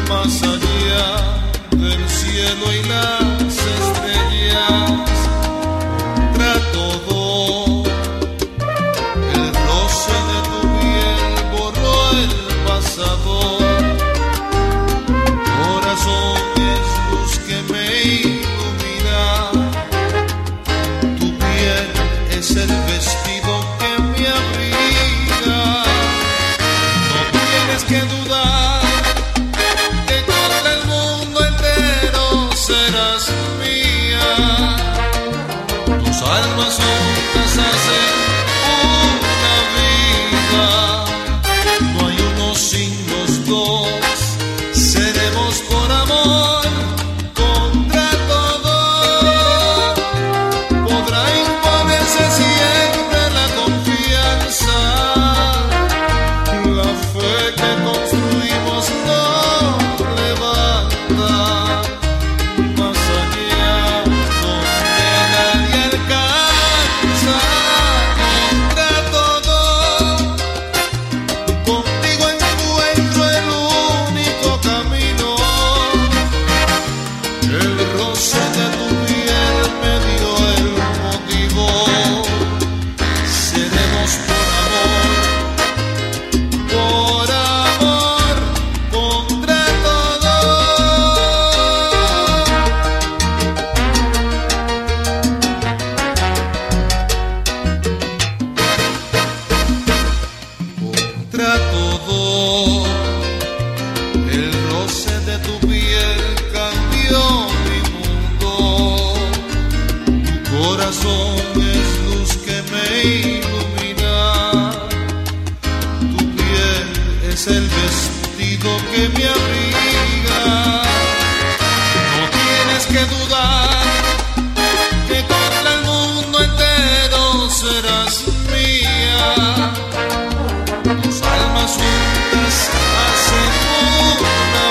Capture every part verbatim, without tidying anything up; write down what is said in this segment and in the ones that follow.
más allá del cielo y las estrellas, contra todo, el roce de tu piel borró el pasado. Corazón es luz que me ilumina, tu piel es el vestido que me abriga. No tienes que dudar que contra el mundo entero serás mía. Tus almas juntas hacen una vida. No hay uno sin los dos. Seremos por amor contra todo. Podrá imponerse siempre la confianza. La fe que construimos no levanta más allá donde nadie alcanza. Contra todo, contigo encuentro el único camino. El roce de tu piel me dio el motivo. Seremos por amor, por amor, contra todo. Contra todo, el roce de tu piel cambió mi mundo. Tu corazón es luz que me ilumina. Tu piel es el vestido que me abriga. No tienes que dudar que contra el mundo entero serás mía. Tus almas juntas hacen una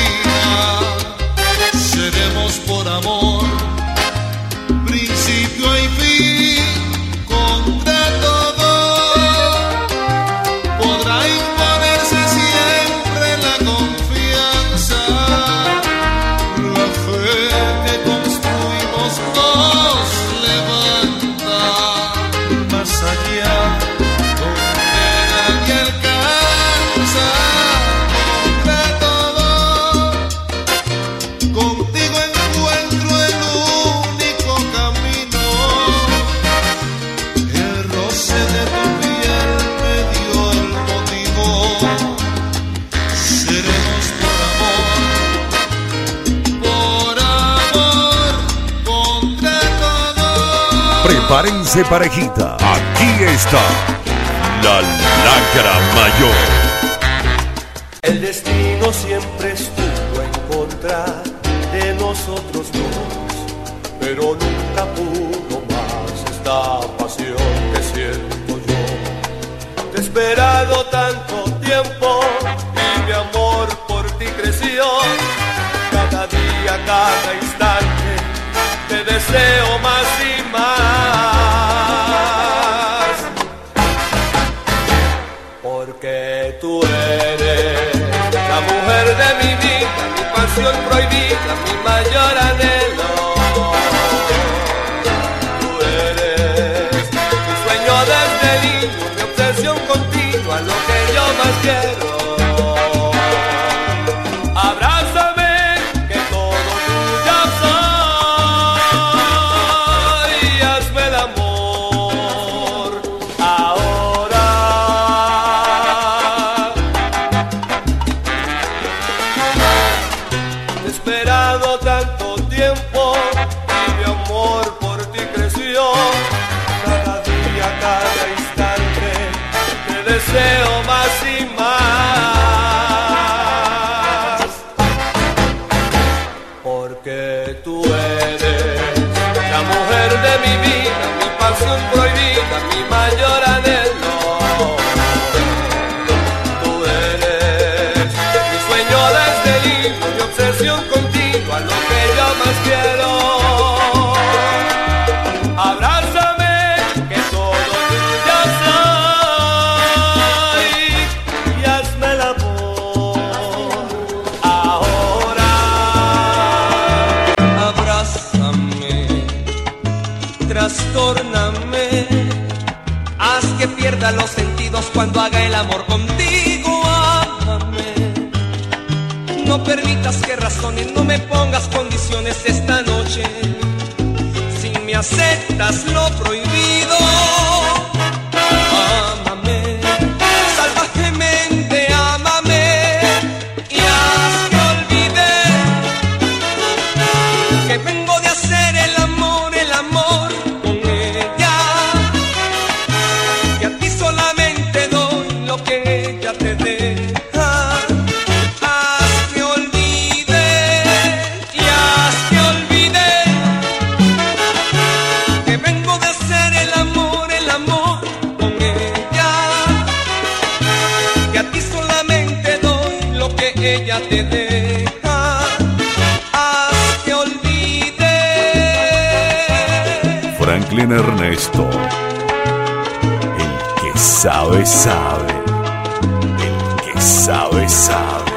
vida. Seremos por amor, principio y fin. Contra todo, podrá imponerse siempre la confianza. La fe que construimos nos levanta más allá donde nadie alcanza. Contra todo, contigo encuentro el único camino. El roce de tu piel me dio el motivo. Seremos por amor, por amor, contra todo. Prepárense, parejita. Aquí está la lacra mayor. El destino siempre estuvo en contra de nosotros dos, pero nunca pudo más esta pasión que siento yo. Te he esperado tanto tiempo y mi amor por ti creció. Cada día, cada instante te deseo más y más, porque tú eres la mujer de mi vida, mi pasión prohibida, mi mayor anhelo. Tú eres mi sueño desde niño, mi obsesión continua, lo que yo más quiero. Abrázame, que todo tuyo soy, y hazme el amor ahora. He esperado tanto tiempo y mi amor por ti creció. Cada día, cada instante te deseo más y más, porque tú eres la mujer de mi vida, mi pasión prohibida, mi mayor anhelo. Tú eres mi sueño desde niño, mi obsesión continua, lo que yo más quiero. Abrázame, que todo tuyo soy, y hazme el amor ahora. cuando haga el amor contigo, ámame. No permitas que razones, no me pongas condiciones esta noche. Si me aceptas lo prohibido, ámame, salvajemente ámame, y haz que olvide que vengo de hacer el amor, el amor con ella, que a ti solamente doy lo que ella te deja. Haz que olvide, y haz que olvide que vengo de hacer el amor, el amor con ella, que a ti solamente doy lo que ella te deja. Haz que olvide. Franklin Ernesto, el que sabe, sabe, el que sabe, sabe.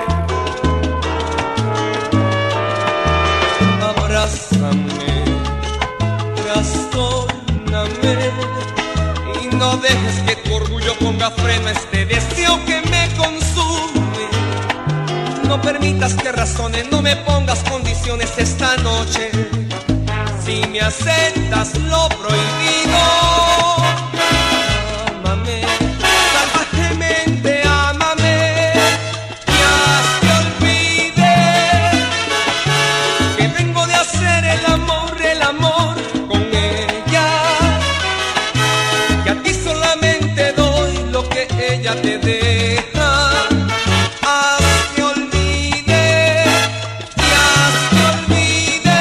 Abrázame, trastóname, y no dejes que tu orgullo ponga freno a este deseo que me consume. No permitas que razones, no me pongas condiciones esta noche. Si me aceptas lo prohibido, ámame, salvajemente ámame, y haz que olvide que vengo de hacer el amor, el amor con ella, que a ti solamente doy lo que ella te deja. Haz que olvide, y haz que olvide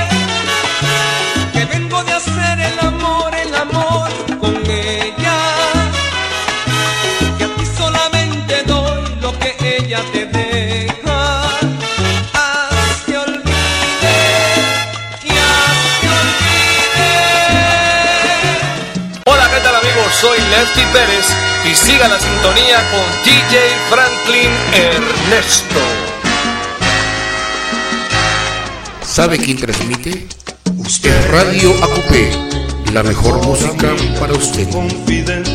que vengo de hacer el amor, el amor con ella, que a ti solamente doy lo que ella te deja. Haz que olvide, y haz que olvide. Hola, ¿qué tal amigos? Soy Lefty Pérez y siga la sintonía con D J Franklin Ernesto. ¿Sabe quién transmite? En Radio A Q P, la mejor música para usted. Confidente,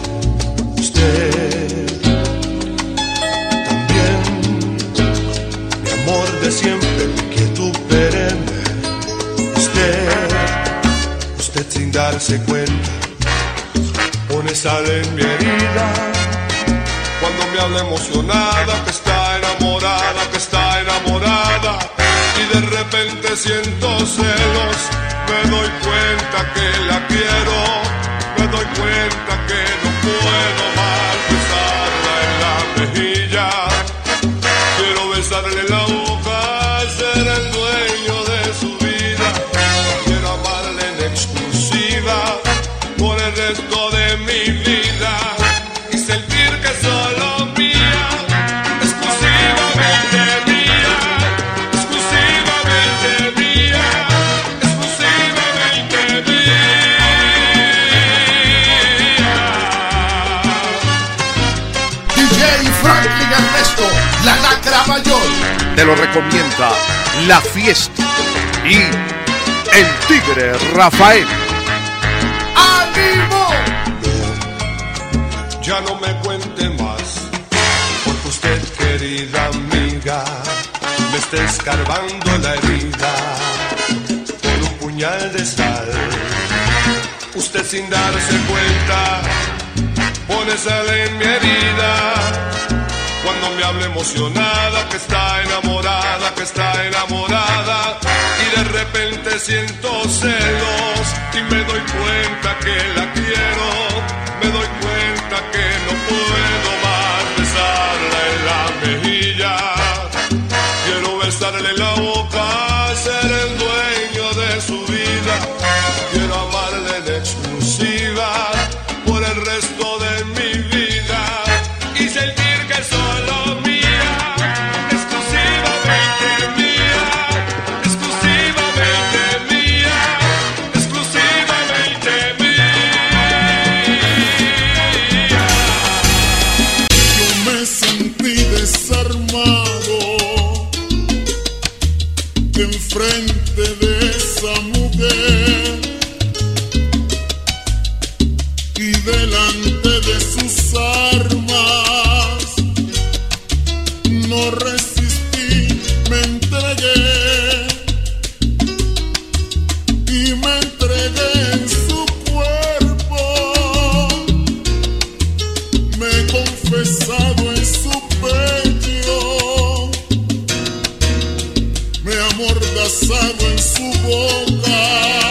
usted también, mi amor de siempre, mi quietud perenne. Usted, usted sin darse cuenta, pone sal en mi herida. Cuando me habla emocionada, que está enamorada, que está enamorada, y de repente siento celos. Me doy cuenta que la quiero, me doy cuenta que no puedo más besarla en la mejilla. Quiero besarle la boca, ser el dueño de su vida. Quiero amarle en exclusiva por el resto de mi vida y sentir que es solo mía, exclusivamente mía, exclusivamente mía, exclusivamente mía. D J Franklin Ernesto, la lacra mayor. Te lo recomienda La Fiesta y el Tigre Rafael. ¡Ánimo! Ya no me cuente más, porque usted, querida amiga, me está escarbando la herida con un puñal de sal. Usted sin darse cuenta pone sal en mi herida. Cuando me habla emocionada, que está enamorada, que está enamorada, y de repente siento celos y me doy cuenta que la quiero, me doy cuenta que no puedo más besarla en la mejilla. Quiero besarle la boca, ser el dueño de su vida. Quiero amarle en exclusiva por el resto de mi vida y sentir que es solo mía, exclusivamente mía, exclusivamente mía, exclusivamente mía. Yo me sentí desarmado enfrente de esa mujer y delante de sus armas abrazado en su boca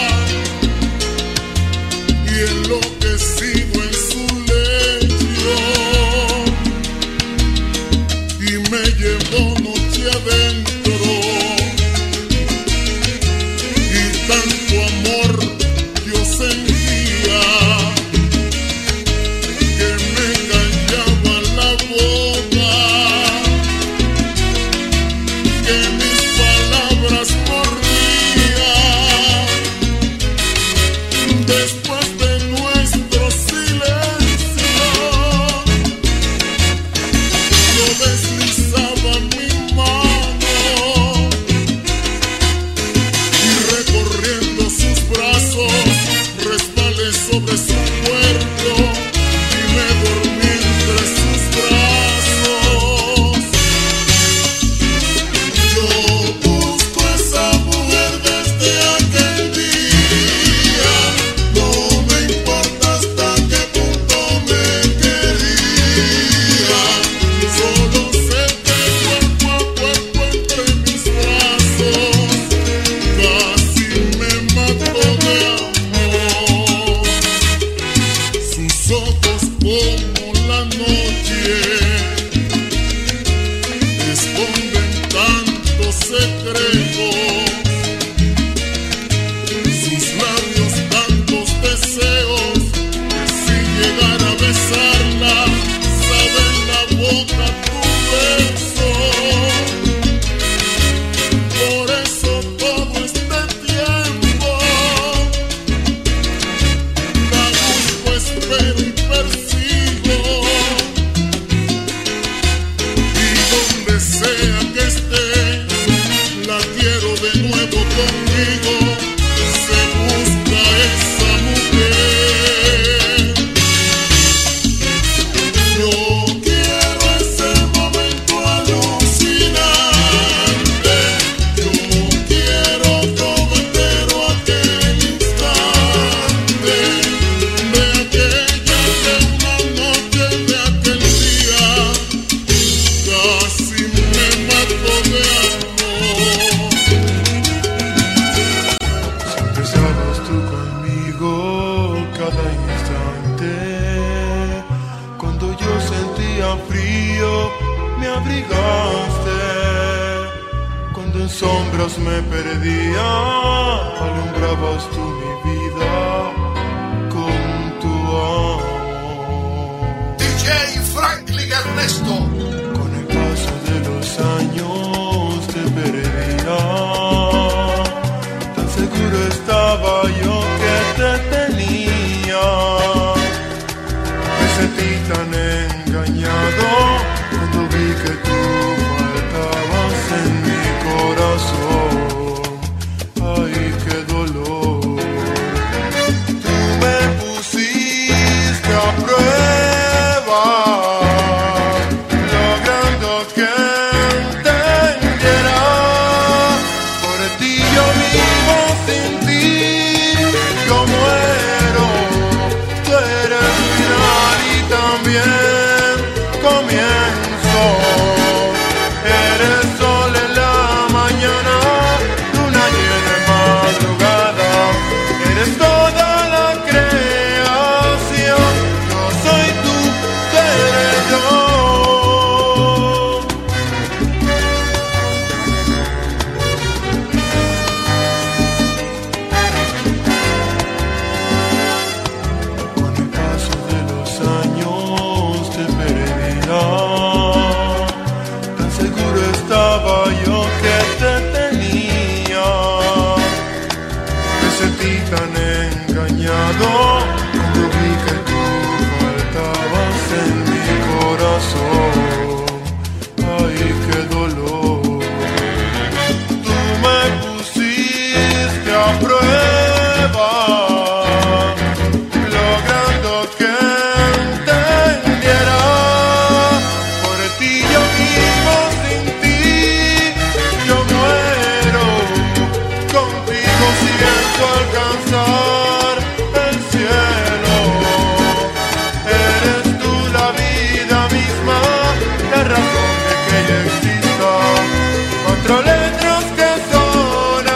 y enloquecido en su lecho, y me llevó noche adentro, y tanto amor yo sentía que me callaba la boca, que mis palabras mordían. Después de nuestro silencio, yo deslizaba mi mano y recorriendo sus brazos resbalé sobre su cuerpo y me dormí entre sus brazos. Yo busco esa mujer desde aquel día, no me importa hasta qué punto me quería, solo sé que cuerpo a cuerpo entre mis brazos casi me mató de amor. Sus ojos como la noche esconden tantos secretos, sus labios tantos deseos, que si llegara a besarla, sabe en la boca tu beso. Por eso todo este tiempo la busco, espero y persigo, y donde sea que esté, la quiero de nuevo conmigo. Se busca esa mujer. Yo quiero ese momento alucinante. Yo quiero todo entero aquel instante, de aquella, de una noche, de aquel día. Casi me mató de amor. Siempre estabas tú conmigo cada instante. Cuando yo sentía frío, me abrigaste. Cuando en sombras me perdía, alumbrabas tú mi vida con tu amor. D J Franklin Ernesto. Con el paso de los años te perdía, tan seguro estaba yo que te tenía. Me sentí tan engañado cuando vi que tú faltabas en mi corazón. Ay, qué dolor. Tú me pusiste a prueba, logrando que entendiera. Por ti yo vivo, sin ti yo muero. Tú eres final y también comienzo. Eres sol en la mañana, luna llena en madrugada. Eres toda la creación. Yo soy tú, tú eres yo. Con el paso de los años te perdía, tan seguro estaba yo que te tenía. Me sentí tan engañado cuando vi que tú faltabas en mi corazón. Ay, qué dolor. Tú me pusiste a prueba, logrando que entendiera. Por ti yo vivo, sin ti yo muero. Contigo siento alcanzar el cielo. Eres tú la vida misma, la razón de que yo exista. Cuatro letras que son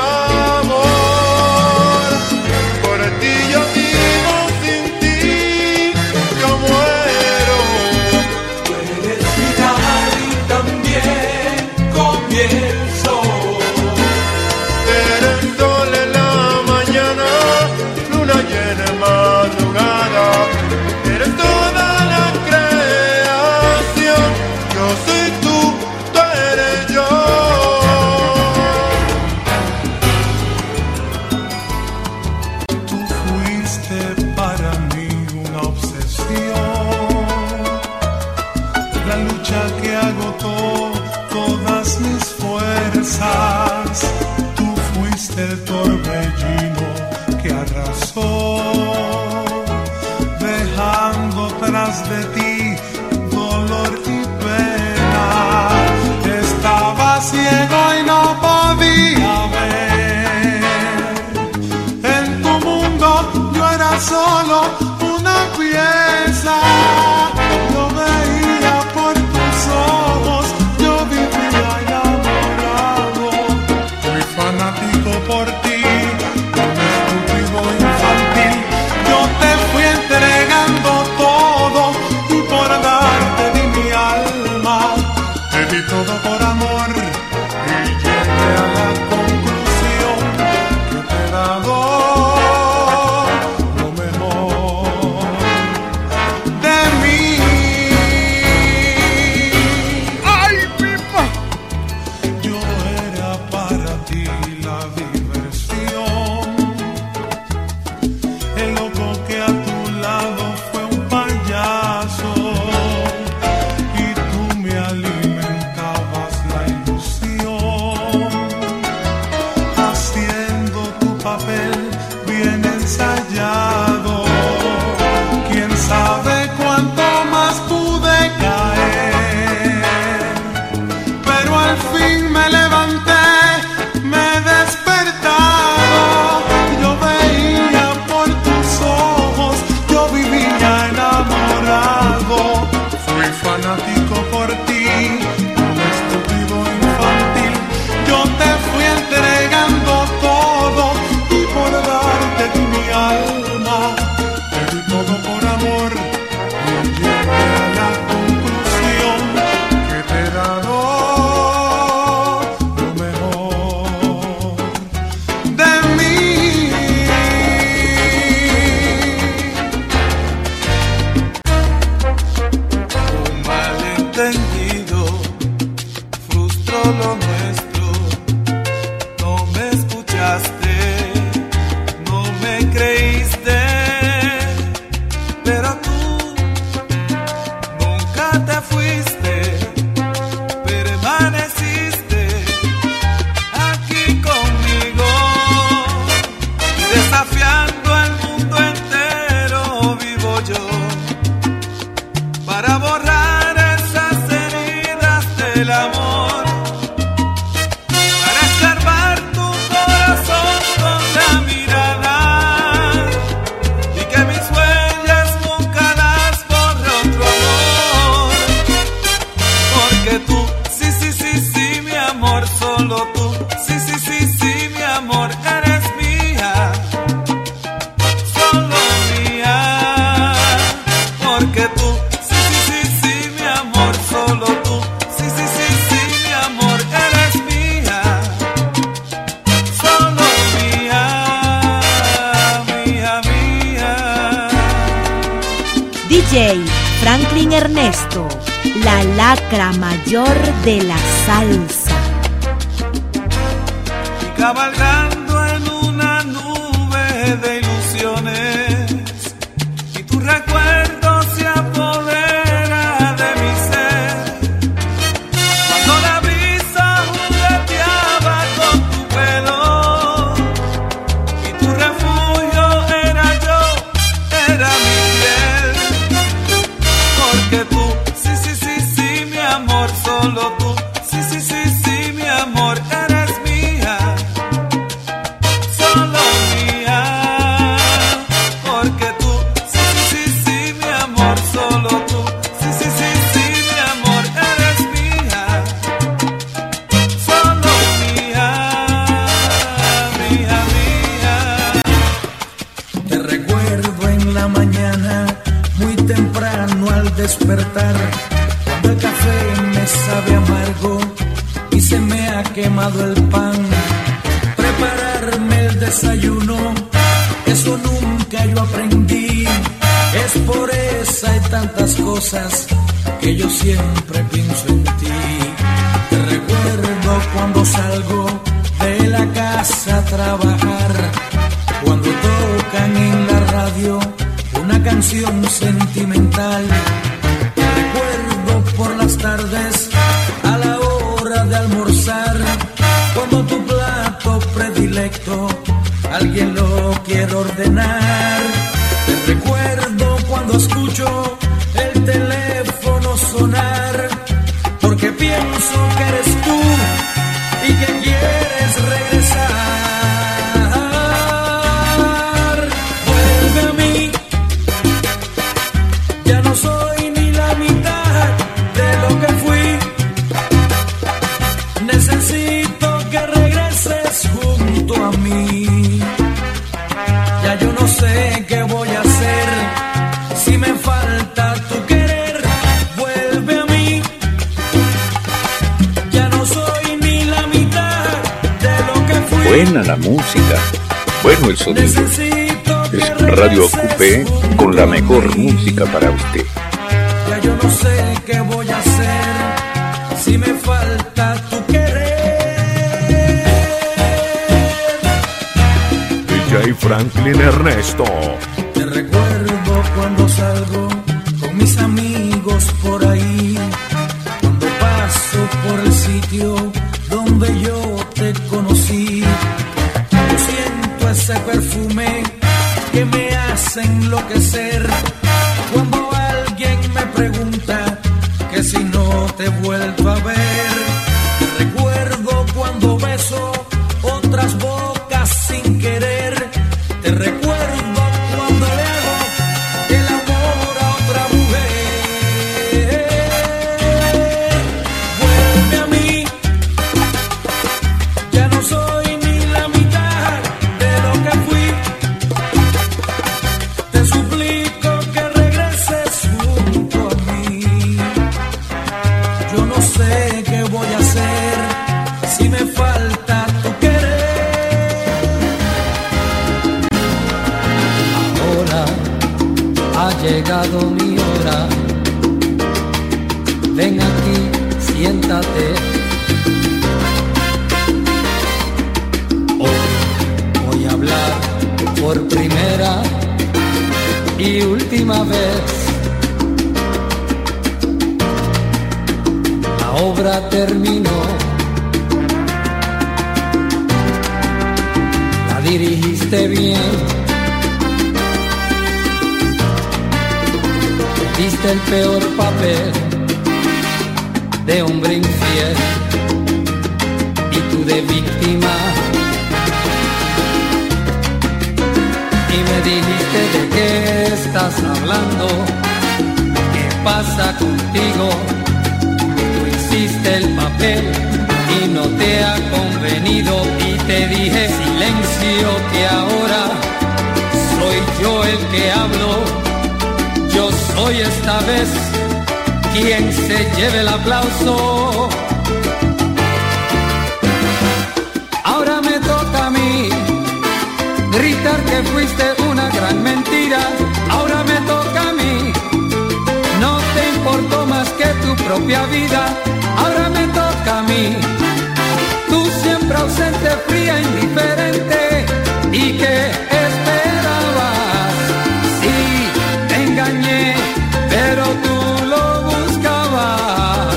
solo tú. Sí, sí, sí, sí, mi amor, eres mía, solo mía, porque tú, sí, sí, sí, sí, mi amor, solo tú. Sí, sí, sí, sí, mi amor, eres mía, solo mía, mía, mía. D J Franklin Ernesto, la lacra mayor de la salsa. Y cabalgando en una nube de ilusiones, y tu recuerdo se apodera de mi ser. Cuando la brisa jugueteaba con tu pelo, y tu refugio era yo, era mi piel. Porque tú, sí, sí, sí, sí, mi amor, solo tú. Sí, sí, sí, sí, mi amor, eres mía, solo mía. Porque tú, sí, sí, sí, sí, mi amor, solo tú. Sí, sí, sí, sí, mi amor, eres mía, solo mía, mía, mía. Te recuerdo en la mañana, muy temprano al despertar, cuando el café me sabe amargo y se me ha quemado el pan. Prepararme el desayuno, eso nunca yo aprendí. Es por esa y tantas cosas que yo siempre pienso en ti. Te recuerdo cuando salgo de la casa a trabajar, cuando tocan en la radio una canción sentimental. Te recuerdo por las tardes a la hora de almorzar, cuando tu plato predilecto alguien lo quiere ordenar. Te recuerdo cuando escucho el teléfono sonar, porque pienso que eres tú y que quieres regresar. Vuelve a mí, ya no soy ni la mitad de lo que fui. Necesito que regreses junto a mí. Ya yo no sé qué voy a hacer si me falta tu querer. Vuelve a mí, ya no soy ni la mitad de lo que fui. Buena la música, bueno el sonido. Es Radio Acupé con la mejor música para usted. Ya yo no sé qué voy a hacer si me falta tu querer. D J Franklin Ernesto. Te recuerdo cuando salgo con mis amigos por ahí, cuando paso por el sitio donde yo te conocí. Yo siento ese perfume que me hace enloquecer. Cuando alguien me pregunta que si no te he vuelto a ver, te recuerdo cuando beso otras bocas sin querer. Te recuerdo cuando le hago el amor a otra mujer. Vuelve a mí, ya no soy ni la mitad de lo que fui. Te suplico que regreses junto a mí. Yo no sé qué voy a hacer si me falta tu querer. Ahora ha llegado mi hora. Ven aquí, siéntate. Hoy voy a hablar por primera y última vez. La obra terminó, la dirigiste bien, diste el peor papel de hombre infiel y tú de víctima. Y me dijiste de qué estás hablando, qué pasa contigo. Tú hiciste el papel y no te había convenido y te dije silencio que ahora soy yo el que hablo. Yo soy esta vez quien se lleve el aplauso. Ahora me toca a mí gritar que fuiste una gran mentira. Ahora me toca a mí, no te importó más que tu propia vida. Ahora me toca a mí, tú siempre ausente, fría, indiferente. ¿Y qué esperabas? Sí, te engañé, pero tú lo buscabas.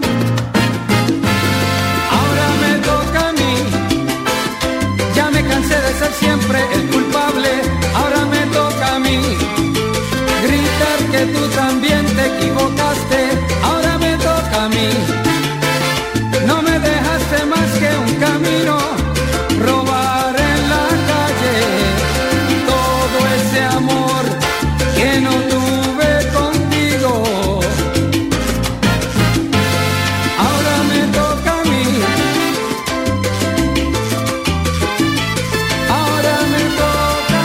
Ahora me toca a mí, ya me cansé de ser siempre el culpable. Ahora me toca a mí gritar que tú también te equivocaste. Ahora me toca a mí, no me dejaste más que un camino, robar en la calle todo ese amor que no tuve contigo. Ahora me toca a mí, ahora me toca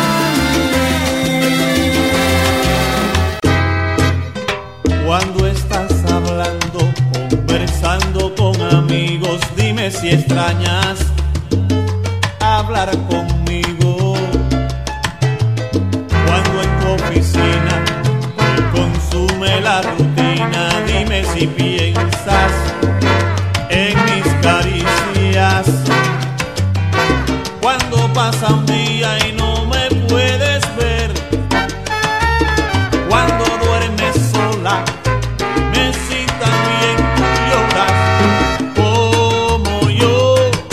a mí. Cuando estás hablando, conversando con amigos, dime si extrañas hablar conmigo. Cuando en tu oficina te consume la rutina, dime si piensas en mis caricias. Cuando pasa un día y no me puedes ver, cuando duermes sola, dime si también tú lloras como yo,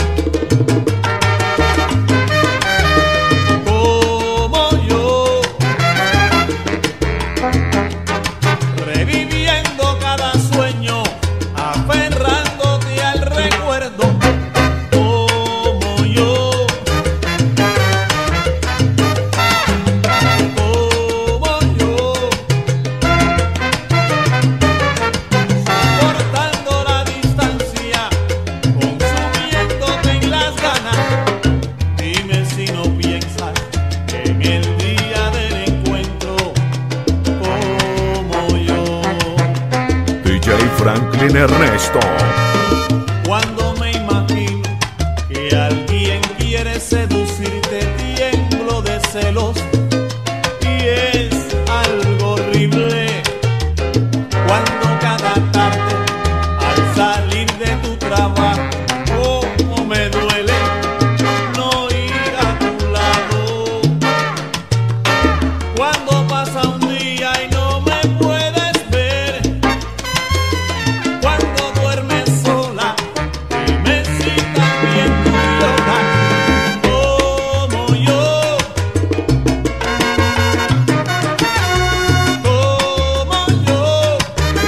como yo, reviviendo cada sueño, aferrándote al recuerdo, como yo, como yo, soportando la distancia, consumiéndote en las ganas. Dime si no piensas en el día del encuentro, como yo. D J Franklin Ernesto. Cuando me imagino que alguien quiere seducirte, tiemblo de celos y es algo horrible. Cuando cada tarde al salir de tu trabajo, cómo me duele no ir a tu lado. Cuando pasa un día y no me puedes ver, cuando duermes sola, dime si también tú lloras como yo, como yo,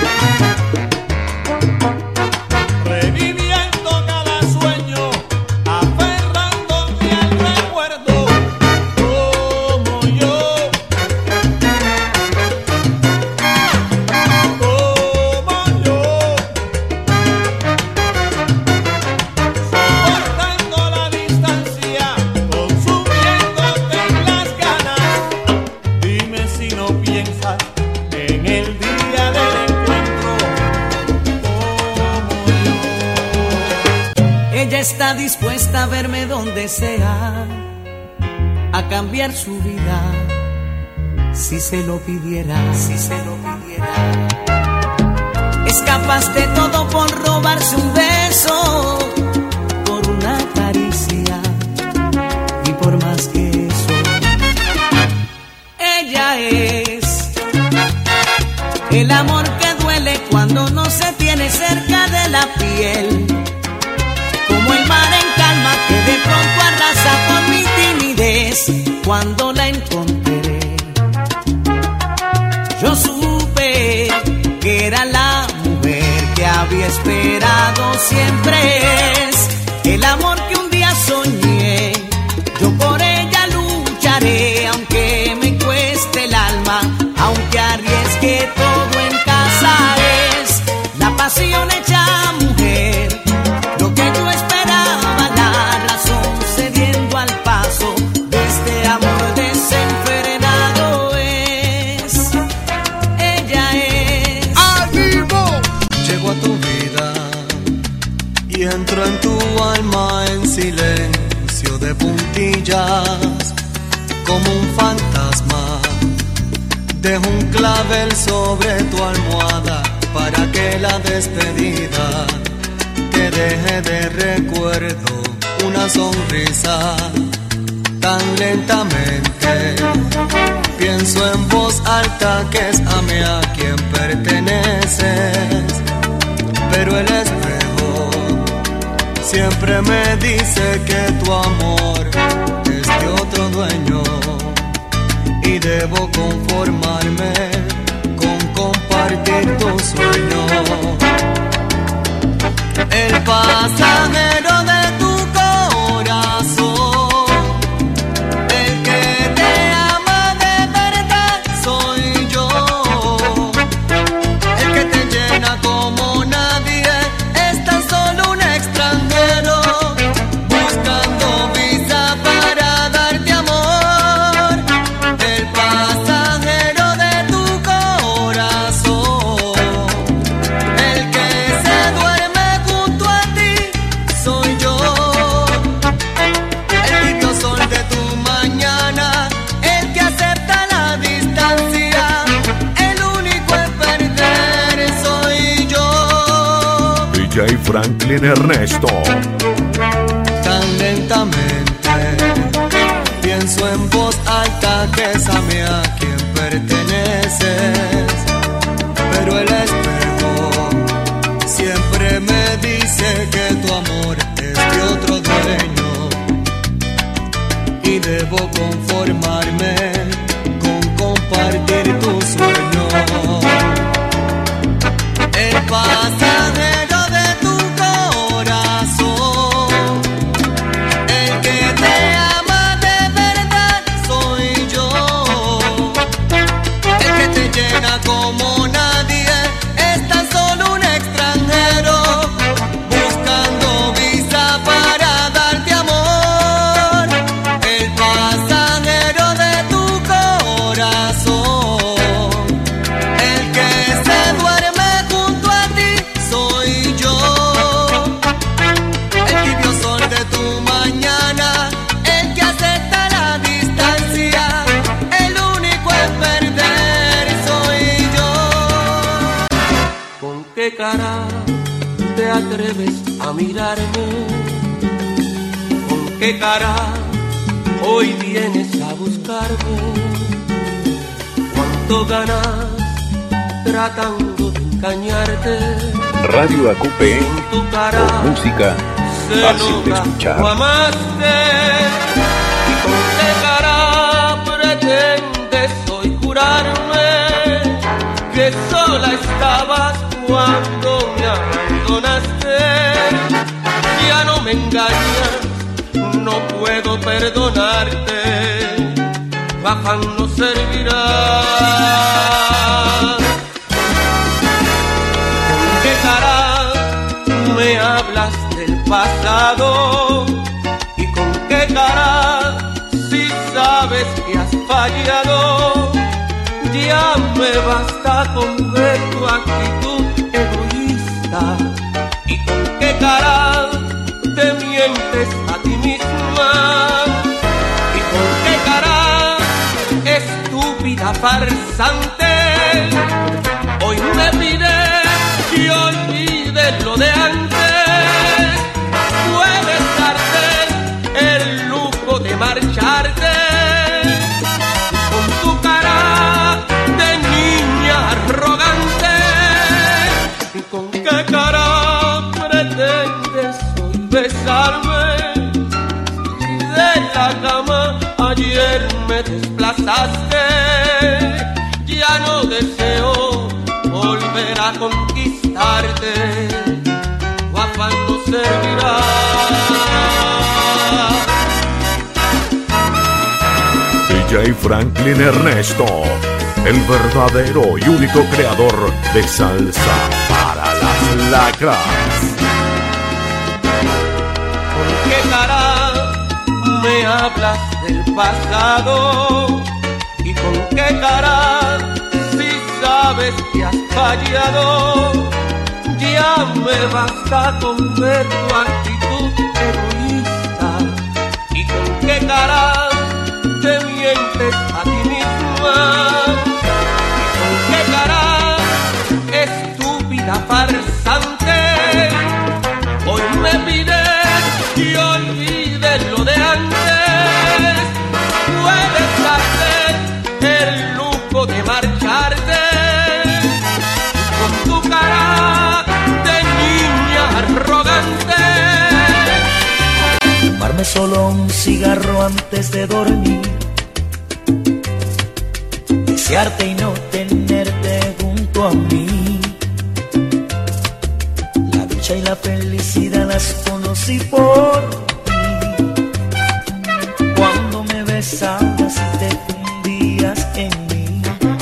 reviviendo cada sueño, aferrándote al recuerdo, como yo, como yo, soportando la distancia, consumiéndote en las ganas. Dime si no piensas en el día del encuentro, como yo. Ella está dispuesta a verme donde sea, a cambiar su vida, si se lo pidiera, si se lo pidiera. Es capaz de todo por robarse un beso, por una caricia y por más que eso. Ella es el amor que duele cuando no se tiene cerca de la piel, como el mar en calma que de pronto arrasa con mi timidez. Cuando la encontré, yo supe que era la mujer que había esperado siempre. Es el amor que un día soñé, yo por ella lucharé, aunque me cueste el alma, aunque arriesgue todo en casa. Es la pasión hecha mujer, lo que yo esperaba silencio de puntillas, como un fantasma. Dejo un clavel sobre tu almohada para que la despedida te deje de recuerdo una sonrisa. Tan lentamente pienso en voz alta que es a mí a quien perteneces, pero el espejo siempre me dice que tu amor es de otro dueño y debo conformarme con compartir tu sueño. El pasajero de tu corazón, el que te ama de verdad soy yo, el que te llena como nadie es tan solo un extranjero buscando visa para darte amor. El pasajero de tu corazón, el que se duerme junto a ti soy yo, el tibio sol de tu mañana, el que acepta la distancia, el único en perder soy yo. D J Franklin Ernesto. Tan lentamente pienso en voz alta que es a mí a quien perteneces, pero el espejo siempre me dice que tu amor es de otro dueño y debo conformarme con compartir tu sueño. El pasajero de tu corazón, el que te ama de verdad soy yo, el que te llena como nadie es tan solo un extranjero buscando visa para darte amor. El pasajero de tu corazón, el que se duerme junto a ti soy yo, el tibio sol de tu mañana, el que acepta la distancia, el único en perder soy yo. ¿Con qué cara te atreves a mirarme? ¿Con qué cara hoy vienes a buscarme? ¿Cuánto ganas tratando de engañarte? Radio A Q P, Tu cara por música se fácil de nota escuchar. tú amaste. ¿Y con qué cara pretendes hoy jurarme que sola estabas cuando me abandonaste? Ya no me engañas, no puedo perdonarte, tu afán no servirá. ¿Con qué cara me hablas del pasado? ¿Y con qué cara, si sabes que has fallado? Ya me basta con ver tu actitud egoísta. ¿Y con qué cara te mientes a ti misma? ¿Y con qué cara, estúpida farsante, hoy me pides que olvide lo de antes? Puedes darte el lujo de marcharte con tu cara de niña arrogante. ¿Y con qué cara pretendes hoy besarme? Si de la cama ayer me desplazaste, ya no deseo volver a conquistarte, tu afán no servirá. D J Franklin Ernesto, el verdadero y único creador de salsa para las lacras. ¿Con qué cara me hablas del pasado? ¿Y con qué cara, si sabes que has fallado? Ya me basta con ver tu actitud egoísta. Dame solo un cigarro antes de dormir, desearte y no tenerte junto a mí. La dicha y la felicidad las conocí por ti, cuando me besabas y te fundías en mí.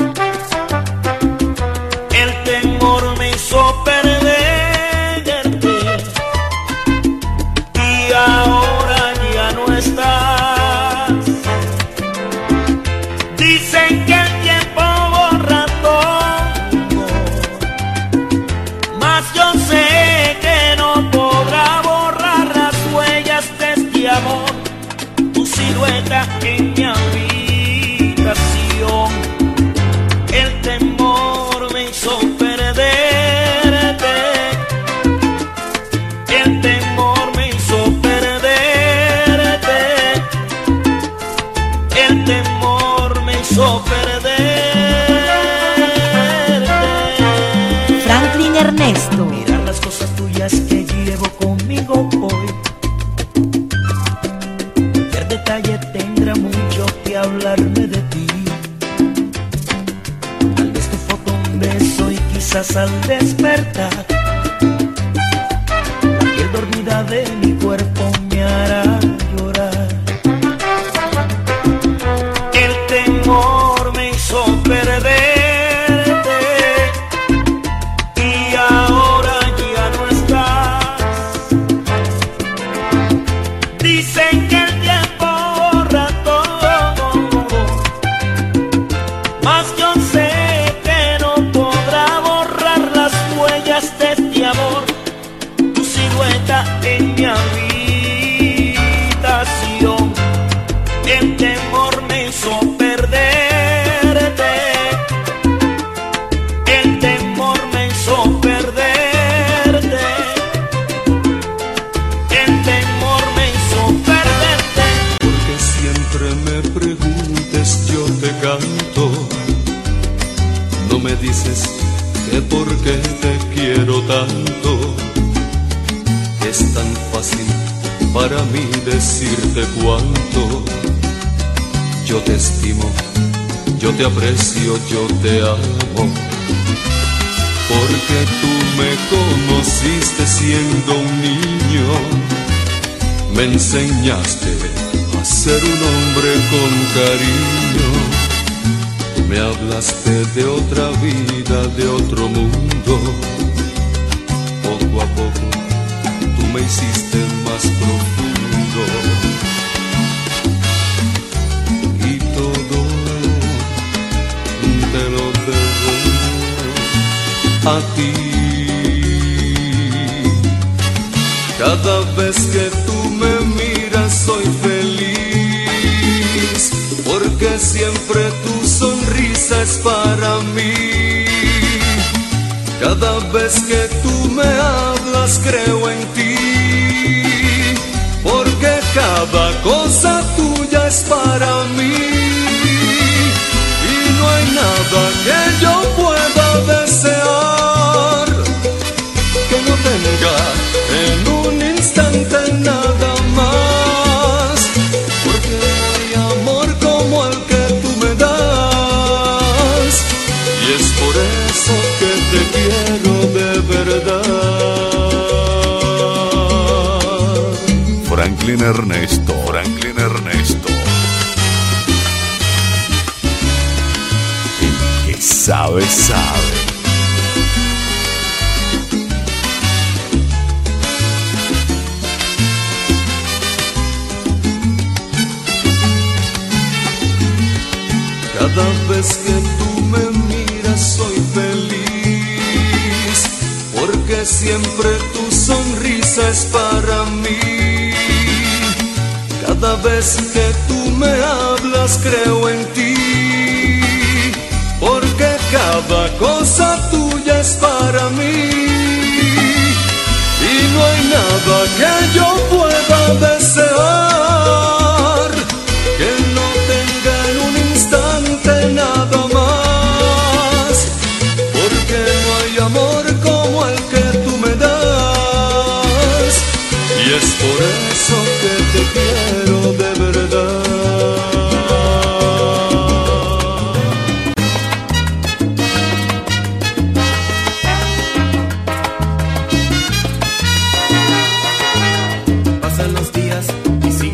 El temor me hizo perderte y ahora ya no estás. Dicen que el tiempo borra todo, mas yo sé que no podrá borrar las huellas de este amor. Tu silueta en mi habitación, el temor me hizo perderte, el temor me hizo perderte, el temor me hizo perderte. Franklin Ernesto. Mirar las cosas tuyas que llevo conmigo hoy, cualquier detalle tendrá mucho que hablarme de ti. Tal vez tu foto, un beso y quizás al despertar la piel dormida de mi cuerpo me hará llorar. El temor me hizo perderte y ahora ya no estás. Dicen que el tiempo borra todo, mas yo sé que no podrá borrar las huellas de este amor. Tu silueta en mi habitación, el temor me hizo perderte, el temor me hizo perderte, el temor me hizo perderte. Porque siempre me preguntes, yo te canto. No me dices que por qué te quiero tanto. Es tan fácil para mí decirte cuánto yo te estimo, yo te aprecio, yo te amo. Porque tú me conociste siendo un niño, me enseñaste a ser un hombre con cariño. Me hablaste de otra vida, de otro mundo. Poco a poco tú me hiciste más profundo. Y todo te lo debo a ti. Cada vez que tú me miras soy feliz, porque siempre tu sonrisa es para mí. Cada vez que tú me hablas creo en ti, porque cada cosa tuya es para mí. Y no hay nada que yo pueda desear que no tenga en un instante nada más. Porque no hay amor como el que tú me das, y es por eso que te quiero de verdad. Franklin Ernesto, Franklin Ernesto. El que sabe, sabe. Cada vez que tú me miras soy feliz, porque siempre tu sonrisa es para mí. Cada vez que tú me hablas creo en ti, porque cada cosa tuya es para mí. Y no hay nada que yo pueda desear que no tenga en un instante nada más. Porque no hay amor como el que tú me das, y es por eso que te quiero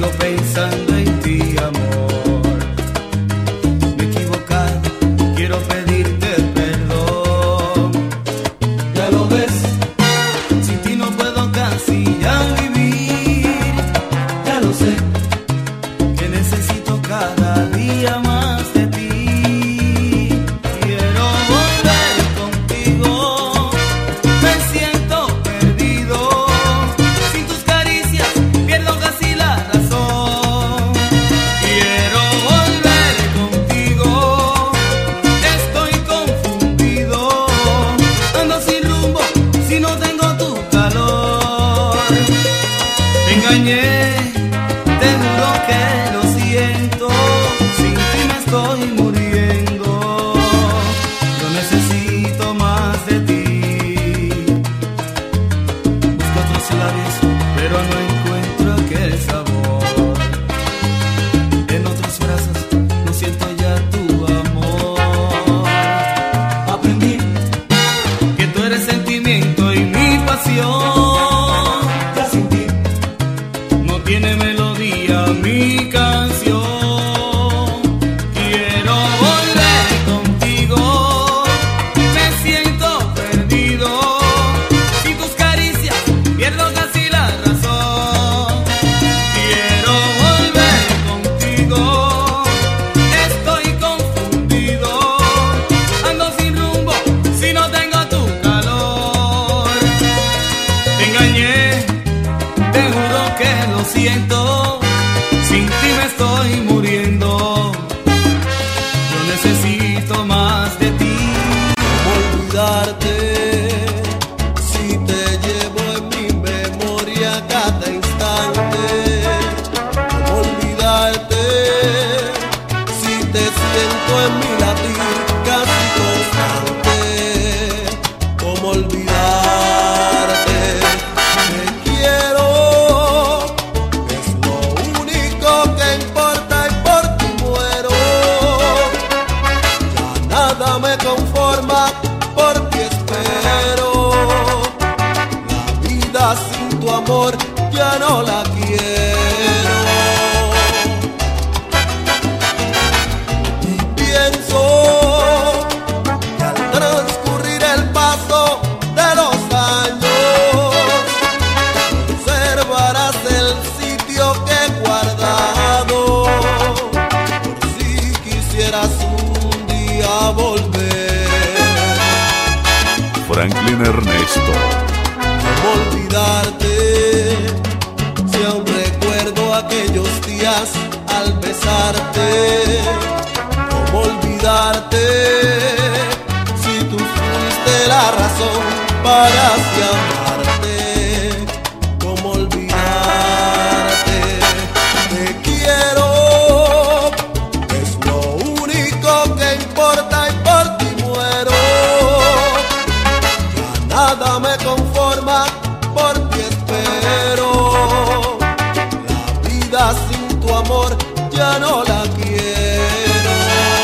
sigo pensando en ti, amor. Me he equivocado, quiero pedirte perdón. Ya lo ves, sin ti no puedo casi ya vivir. Ya lo sé, que necesito cada día más de ti. Quiero volver contigo, me siento perdido. Sin tus caricias pierdo casi la razón. Quiero volver contigo, estoy confundido. Ando sin rumbo si no tengo tu calor. Te engañé, te juro que lo siento. Sin ti me estoy muriendo. Yo necesito más de ti. Busco otros labios, pero no encuentro aquel sabor. En otros brazos no siento ya tu amor. Aprendí que tú eres sentimiento y mi pasión. Ya sin ti no tiene melodía mi canción. Quiero volver contigo, me siento perdido. Sin tus caricias pierdo casi la razón. Quiero volver contigo, estoy confundido. Ando sin rumbo si no tengo tu calor. Te engañé, te juro que lo siento. Sin ti me estoy muriendo. Yo necesito más de ti. ¿Cómo olvidarte si te llevo en mi memoria cada instante? ¿Cómo olvidarte si te siento en mi latir casi constante? ¿Cómo olvidarte? Te quiero, es lo único que importa y por ti muero. Ya nada me conforma, por ti espero. La vida sin tu amor ya no la quiero. Y pienso que al transcurrir el paso de los años conservarás el sitio que he guardado. Por si quisieras un día volver. Franklin Ernesto. ¿Cómo olvidarte si aún recuerdo aquellos días al besarte? ¿Cómo olvidarte si tú fuiste la razón para así amarte? ¿Cómo olvidarte? Te quiero, es lo único que importa y por ti muero. Ya nada me conforma, por ti espero. La vida sin tu amor ya no la quiero.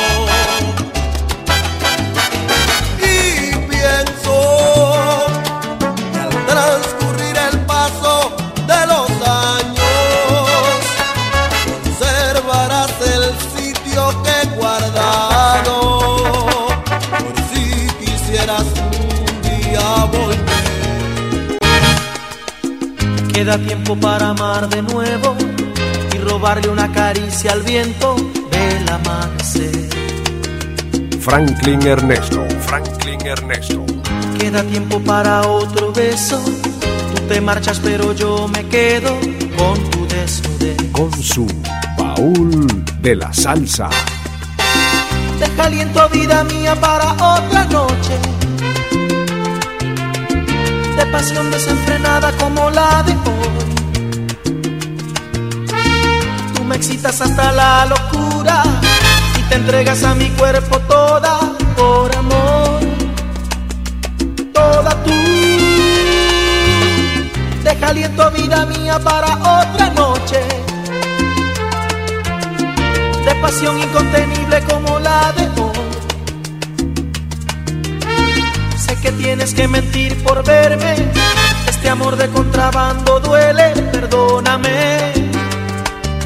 Y pienso que al transcurrir el paso de los años conservarás el sitio que he guardado. Por si quisieras un día volver. Queda tiempo para amar de nuevo y robarle una caricia al viento del amanecer. Franklin Ernesto. Franklin Ernesto. Queda tiempo para otro beso. Tú te marchas pero yo me quedo con tu desnudez. Con su baúl de la salsa. Deja aliento, vida mía, para otra noche de pasión desenfrenada como la de hoy. Tú me excitas hasta la locura y te entregas a mi cuerpo toda por amor. Toda tú. Deja aliento, vida mía, para otra noche de pasión incontenible como la de hoy. Sé que tienes que mentir por verme, este amor de contrabando duele, perdóname.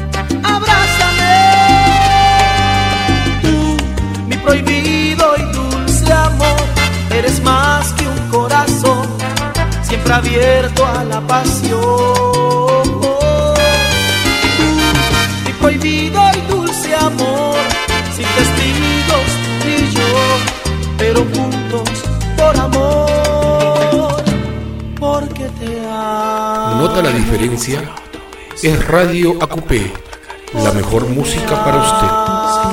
siempre abierto a la pasión. Tú, mi prohibido y dulce amor, sin testigos tú y yo, pero juntos por amor, porque te amo. ¿Nota la diferencia? Es Radio A Q P, la mejor música para usted.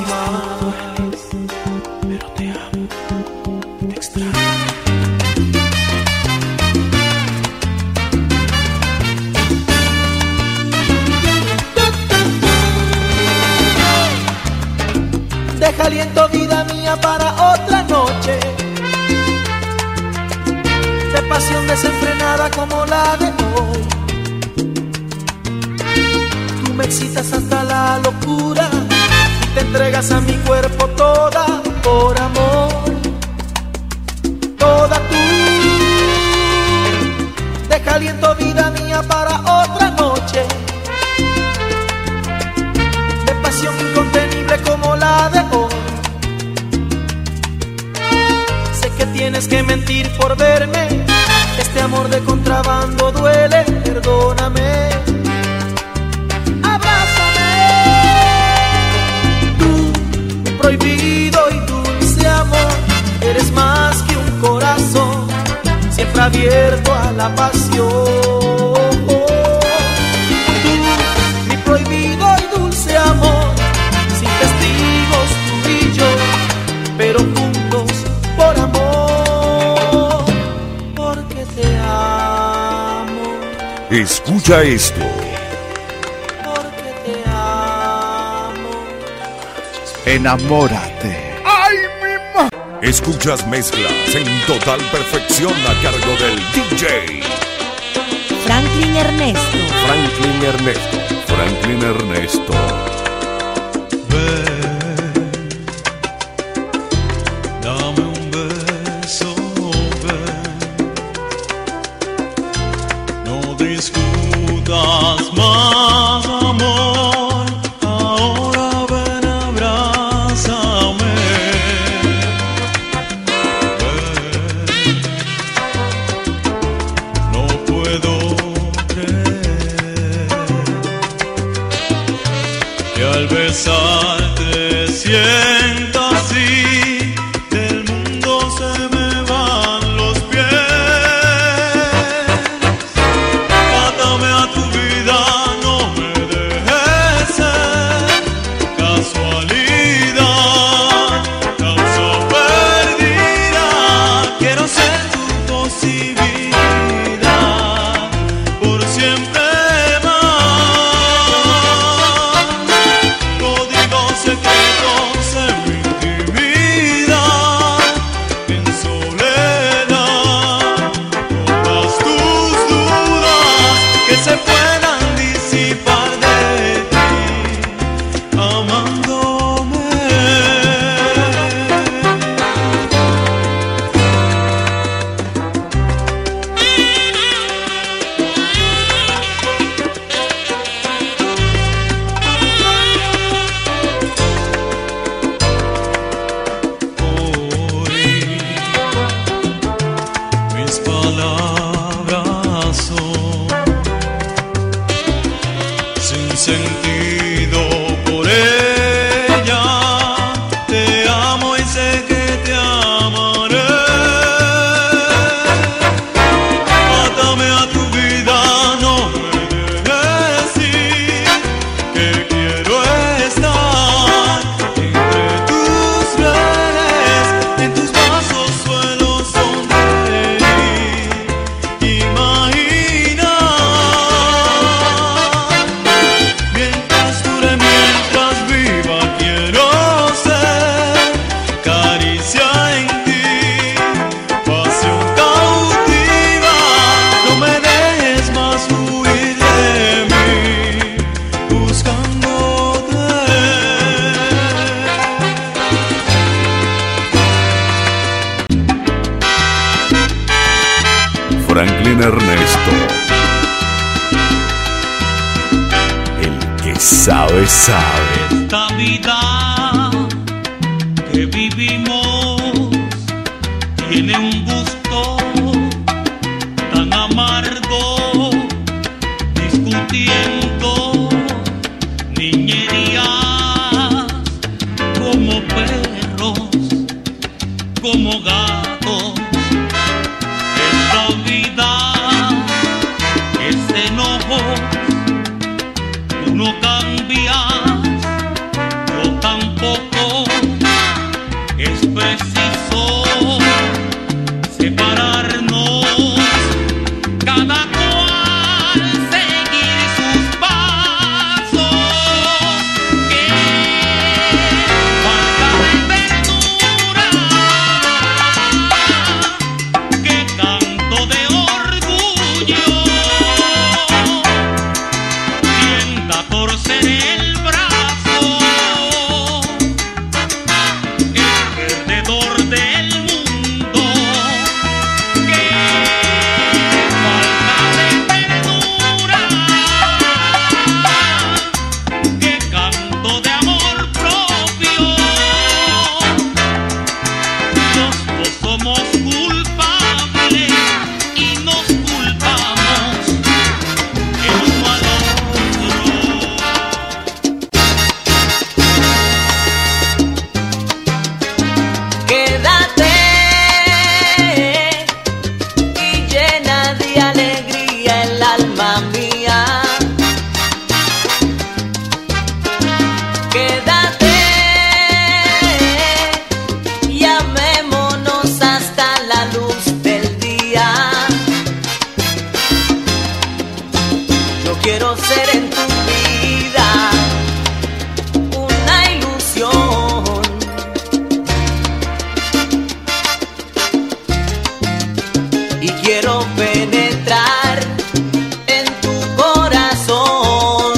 Deja aliento, vida mía, para otra noche de pasión desenfrenada como la de hoy. Tú me excitas hasta la locura y te entregas a mi cuerpo toda por amor, toda tú. Deja aliento, vida mía, para otra noche de pasión incontenible como la de hoy. Sé que tienes que mentir por verme, este amor de contrabando duele, perdóname. Abrázame, tú, mi prohibido y dulce amor, eres más que un corazón, siempre abierto a la pasión. Tú, mi prohibido y dulce amor, sin testigos tú y yo, pero juntos por amor, porque te amo. Escucha esto. Porque te amo. Enamórate. ¡Ay, mi ma! Escuchas mezclas en total perfección a cargo del D J Franklin Ernesto. Franklin Ernesto. Franklin Ernesto. Dame un beso, ven. No discutas más, amor. Ahora ven, abrázame. Ven. No puedo creer que al besarte siento así, del mundo se me van los pies. Atame a tu vida, no me dejes ser casualidad, causa perdida. Quiero ser tu posibilidad por siempre más. Código secretos en mi intimidad, en soledad. Todas tus dudas que se puedan disipar de ti, amándome. Mis palabras son sin sentido por ella. Te amo y sé que te amaré. Atame a tu vida, no me dejes ir, que quiero estar entre tus redes, en tus brazos suelo sonreír. Imagina, mientras dure, mientras viva, quiero ser caricia en ti, pasión cautiva. No me dejes más huir de mí, buscándote. Franklin Ernesto. El que sabe, sabe. Esta vida que vivimos tiene un gusto tan amargo niñerías como perros, como gatos. Esta vida es enojo, tú no cambias, yo tampoco. Es preciso separarnos, cada cual seguir sus pasos. Que falta de ternura, que canto de orgullo, tienda por ser el brazo, el perdedor del mundo. Que falta de ternura, que canto de amor propio. Los dos somos culpables y nos culpamos el uno al otro. Quédate y llena de alegría el alma mía. Quédate y amémonos hasta la luz del día. Yo quiero ser en tu vida una ilusión. Y quiero penetrar en tu corazón.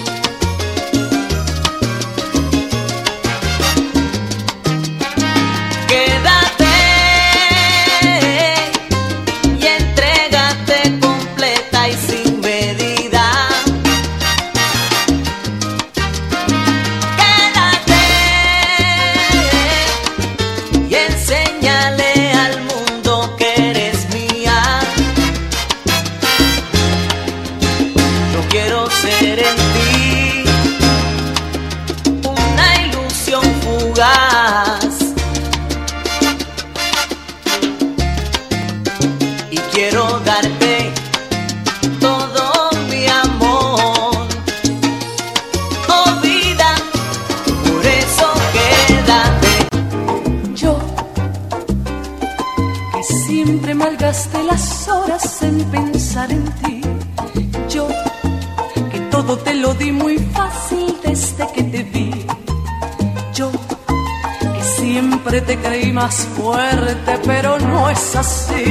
Quédate y entrégate completa y sin medida. Quédate y enséñale al mundo que eres mía. Yo quiero ser en ti una ilusión fugaz. Y quiero darte todo mi amor. Oh vida, por eso quédate. Yo, que siempre malgasté las horas en pensar en ti. Yo, que todo te lo di muy fácil desde que te vi. Yo, que siempre te creí más fuerte, pero no es así.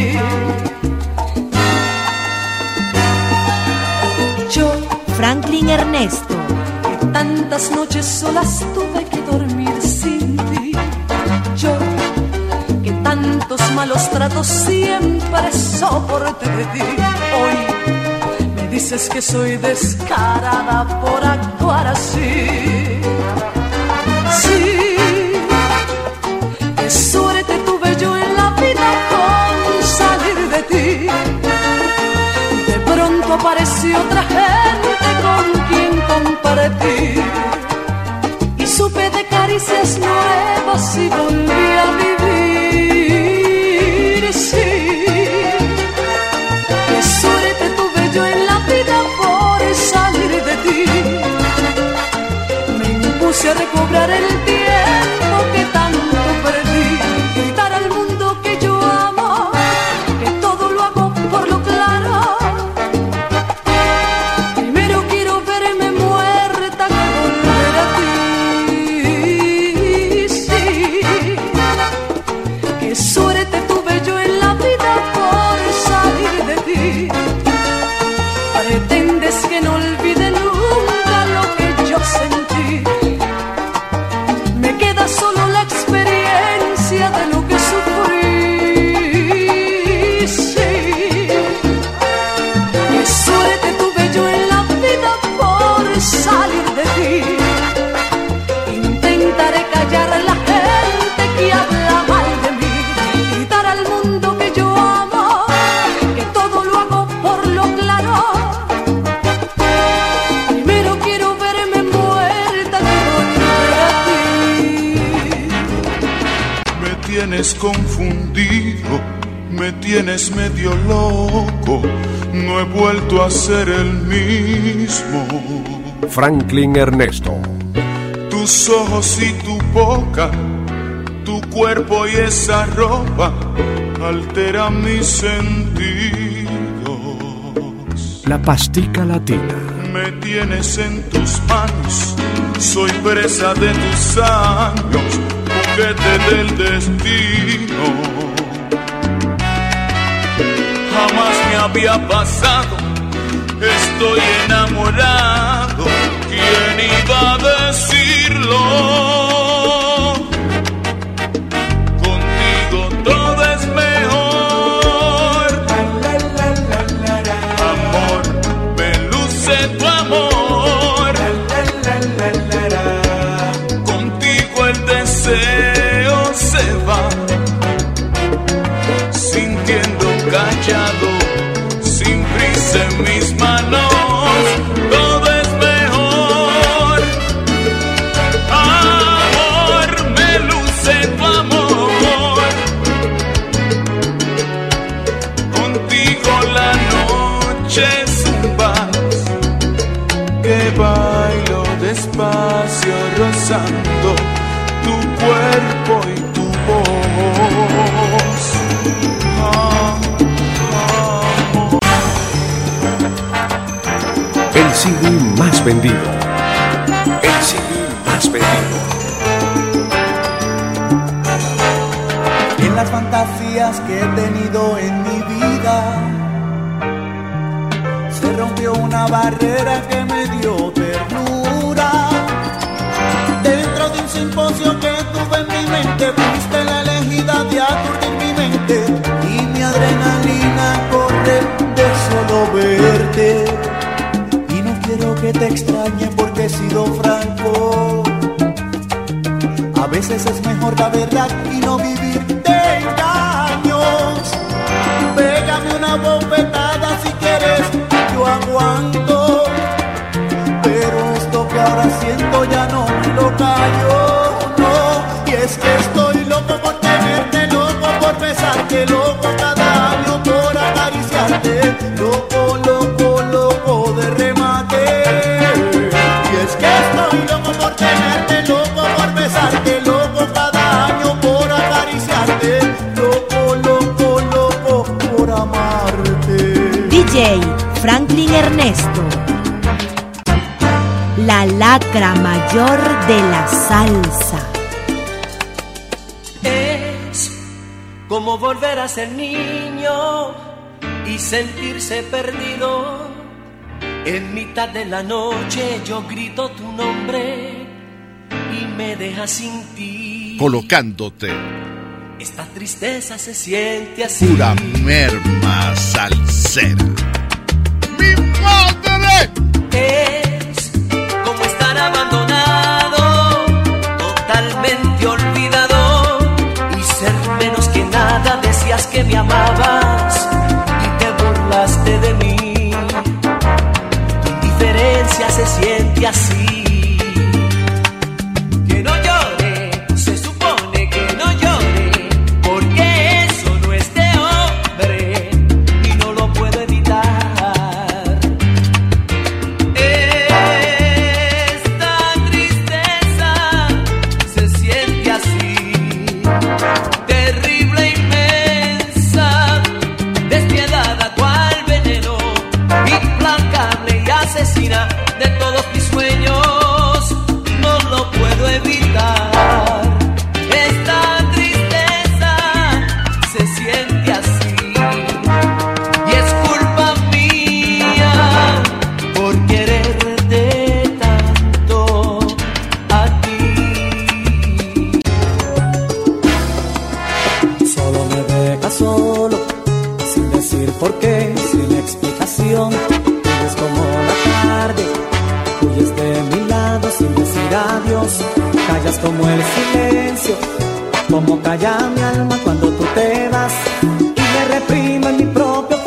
Yo, Franklin Ernesto. que tantas noches solas tuve que dormir sin ti. Yo, que tantos malos tratos siempre soporté de ti. Hoy me dices que soy descarada por actuar así. Sí, qué suerte tuve yo en la vida con salir de ti. De pronto apareció otra gente con quien compartir. Y supe de caricias nuevas y volví a vivir. Sí, qué suerte tuve yo en la vida por salir de ti. Me impuse a recobrar el tiempo que tanto perdí. Gritar al mundo que yo amo, que todo lo hago por lo claro. Primero quiero verme muerta que volver a ti. Sí, qué suerte tuve yo en la vida por salir de ti. Pretendes que no olvide nunca lo que yo sentí. Me queda solo la experiencia de lo que sufrí. Sí, qué suerte tuve yo en la vida por salir de ti. Intentaré callar a la gente que habla mal de mí. Gritar al mundo que yo amo, que todo lo hago por lo claro. Primero quiero verme muerta tienes confundido, me tienes medio loco, no he vuelto a ser el mismo. Franklin Ernesto. Tus ojos y tu boca, tu cuerpo y esa ropa alteran mis sentidos. La pastica latina. Me tienes en tus manos, soy presa de tus años, juguete del destino. Jamás me había pasado, estoy enamorado, ¿quién iba a decirlo? Contigo todo es mejor, amor, me luce tu amor, contigo el deseo se va, sintiendo callado, sin prisa en mis manos, todo es mejor. Amor, me luce tu amor, contigo la noche es un vals que bailo despacio rozando tu cuerpo y tu voz. Ah. El C D más vendido. El C D más vendido. En las fantasías que he tenido en mi vida se rompió una barrera que me dio ternura. Dentro de un simposio que tuve en mi mente, fuiste la elegida de aturdir mi mente, y mi adrenalina corre de solo verte. Quiero que te extrañe porque he sido franco. A veces es mejor la verdad y no vivir de engaños. Pégame una bofetada si quieres, yo aguanto. Pero esto que ahora siento ya no me lo callo, no. Y es que estoy loco por tenerte, loco por besarte, loco cada año por acariciarte, loco, loco, loco de remate. Y es que estoy loco por tenerte, loco por besarte, loco cada año por acariciarte, loco, loco, loco por amarte. D J Franklin Ernesto, la lacra mayor de la salsa. Es como volver a ser niño y sentirse perdido. En mitad de la noche yo grito tu nombre y me dejas sin ti. Colocándote Esta tristeza se siente así. pura merma salsera. ¡Mi madre! Es como estar abandonado, totalmente olvidado, y ser menos que nada. Decías que me amabas y te burlaste de mí. Tu indiferencia se siente así. Que no llore, se supone que no llore, porque eso no es de hombre y no lo puedo evitar. Esta tristeza se siente así, terrible, inmensa, despiadada cual veneno, implacable y asesina de todos mis sueños. No lo puedo evitar. Esta tristeza se siente así, y es culpa mía por quererte tanto a ti. Solo me dejas solo, sin decir por qué, sin explicación. Vives como la tarde, huyes de mi lado sin decir adiós. Callas como el silencio, como calla mi alma cuando tú te vas, y me reprimo en mi propio